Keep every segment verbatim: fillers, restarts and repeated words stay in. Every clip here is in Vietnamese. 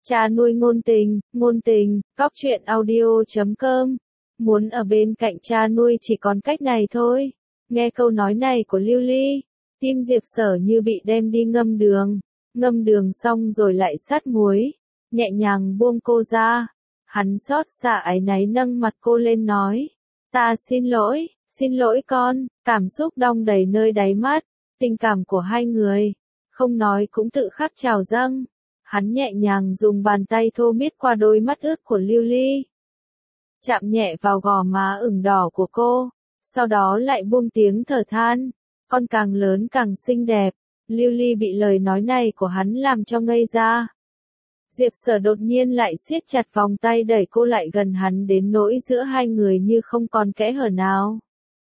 Cha nuôi ngôn tình, ngôn tình, cóc truyện audio chấm com. Muốn ở bên cạnh cha nuôi chỉ còn cách này thôi. Nghe câu nói này của Lưu Ly, tim Diệp Sở như bị đem đi ngâm đường. Ngâm đường xong rồi lại sát muối, nhẹ nhàng buông cô ra. Hắn xót xa áy náy nâng mặt cô lên nói, ta xin lỗi, xin lỗi con. Cảm xúc đong đầy nơi đáy mắt, tình cảm của hai người, không nói cũng tự khắc trào dâng. Hắn nhẹ nhàng dùng bàn tay thô miết qua đôi mắt ướt của Lưu Ly, chạm nhẹ vào gò má ửng đỏ của cô, sau đó lại buông tiếng thở than, con càng lớn càng xinh đẹp. Lưu Ly bị lời nói này của hắn làm cho ngây ra. Diệp Sở đột nhiên lại siết chặt vòng tay đẩy cô lại gần hắn đến nỗi giữa hai người như không còn kẽ hở nào.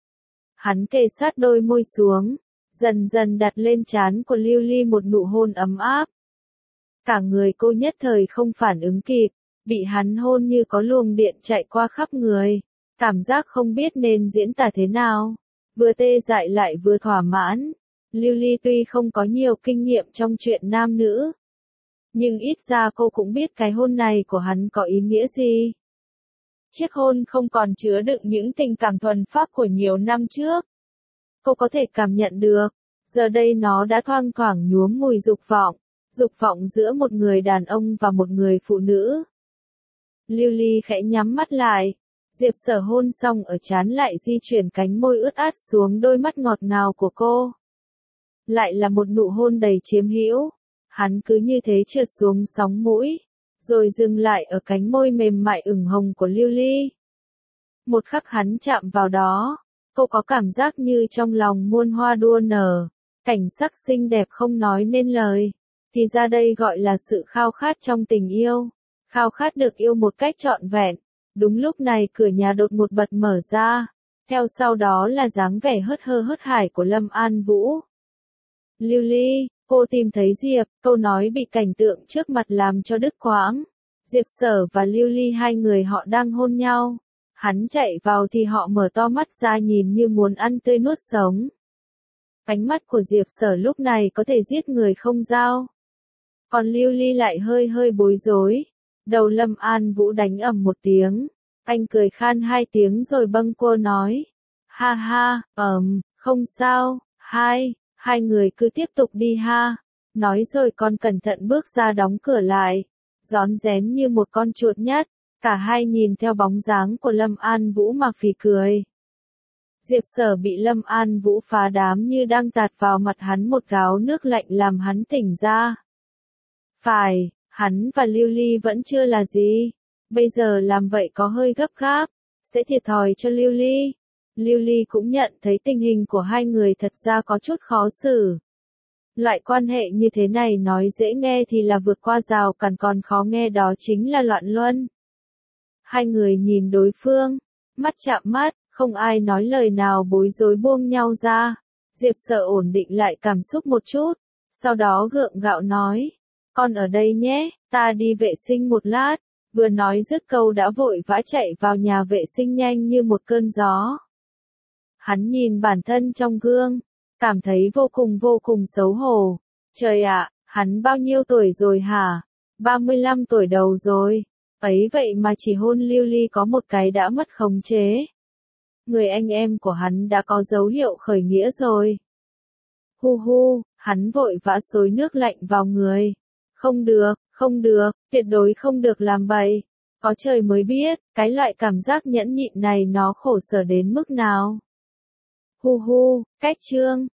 Hắn kề sát đôi môi xuống, dần dần đặt lên trán của Lưu Ly một nụ hôn ấm áp. Cả người cô nhất thời không phản ứng kịp, bị hắn hôn như có luồng điện chạy qua khắp người, cảm giác không biết nên diễn tả thế nào, vừa tê dại lại vừa thỏa mãn. Lưu Ly tuy không có nhiều kinh nghiệm trong chuyện nam nữ, nhưng ít ra cô cũng biết cái hôn này của hắn có ý nghĩa gì. Chiếc hôn không còn chứa đựng những tình cảm thuần phác của nhiều năm trước. Cô có thể cảm nhận được, giờ đây nó đã thoang thoảng nhuốm mùi dục vọng, dục vọng giữa một người đàn ông và một người phụ nữ. Lưu Ly khẽ nhắm mắt lại, Diệp Sở hôn xong ở trán lại di chuyển cánh môi ướt át xuống đôi mắt ngọt ngào của cô. Lại là một nụ hôn đầy chiếm hữu, hắn cứ như thế trượt xuống sóng mũi, rồi dừng lại ở cánh môi mềm mại ửng hồng của Lưu Ly. Một khắc hắn chạm vào đó, cô có cảm giác như trong lòng muôn hoa đua nở, cảnh sắc xinh đẹp không nói nên lời. Thì ra đây gọi là sự khao khát trong tình yêu, khao khát được yêu một cách trọn vẹn. Đúng lúc này cửa nhà đột ngột bật mở ra, theo sau đó là dáng vẻ hớt hơ hớt hải của Lâm An Vũ. Lưu Ly, cô tìm thấy Diệp, câu nói bị cảnh tượng trước mặt làm cho đứt quãng. Diệp Sở và Lưu Ly hai người họ đang hôn nhau, hắn chạy vào thì họ mở to mắt ra nhìn như muốn ăn tươi nuốt sống. Ánh mắt của Diệp Sở lúc này có thể giết người không dao. Còn Lưu Ly lại hơi hơi bối rối. Đầu Lâm An Vũ đánh ầm một tiếng, anh cười khan hai tiếng rồi bâng quơ nói, ha ha, ầm, không sao, hai, hai người cứ tiếp tục đi ha. Nói rồi còn cẩn thận bước ra đóng cửa lại, rón rén như một con chuột nhắt. Cả hai nhìn theo bóng dáng của Lâm An Vũ mà phì cười. Diệp Sở bị Lâm An Vũ phá đám như đang tạt vào mặt hắn một gáo nước lạnh làm hắn tỉnh ra. Phải, hắn và Lưu Ly vẫn chưa là gì, bây giờ làm vậy có hơi gấp gáp, sẽ thiệt thòi cho Lưu Ly. Lưu Ly cũng nhận thấy tình hình của hai người thật ra có chút khó xử. Loại quan hệ như thế này nói dễ nghe thì là vượt qua rào cản, còn khó nghe đó chính là loạn luân. Hai người nhìn đối phương, mắt chạm mắt, không ai nói lời nào, bối rối buông nhau ra. Diệp Sở ổn định lại cảm xúc một chút, sau đó gượng gạo nói, con ở đây nhé, ta đi vệ sinh một lát. Vừa nói dứt câu đã vội vã chạy vào nhà vệ sinh nhanh như một cơn gió. Hắn nhìn bản thân trong gương, cảm thấy vô cùng vô cùng xấu hổ. Trời ạ, hắn bao nhiêu tuổi rồi hả? ba mươi lăm tuổi đầu rồi. Ấy vậy mà chỉ hôn Lưu Ly có một cái đã mất khống chế. Người anh em của hắn đã có dấu hiệu khởi nghĩa rồi. Hu hu, hắn vội vã xối nước lạnh vào người. Không được, không được, tuyệt đối không được làm bậy. Có trời mới biết, cái loại cảm giác nhẫn nhịn này nó khổ sở đến mức nào. Hu hu, cách chương.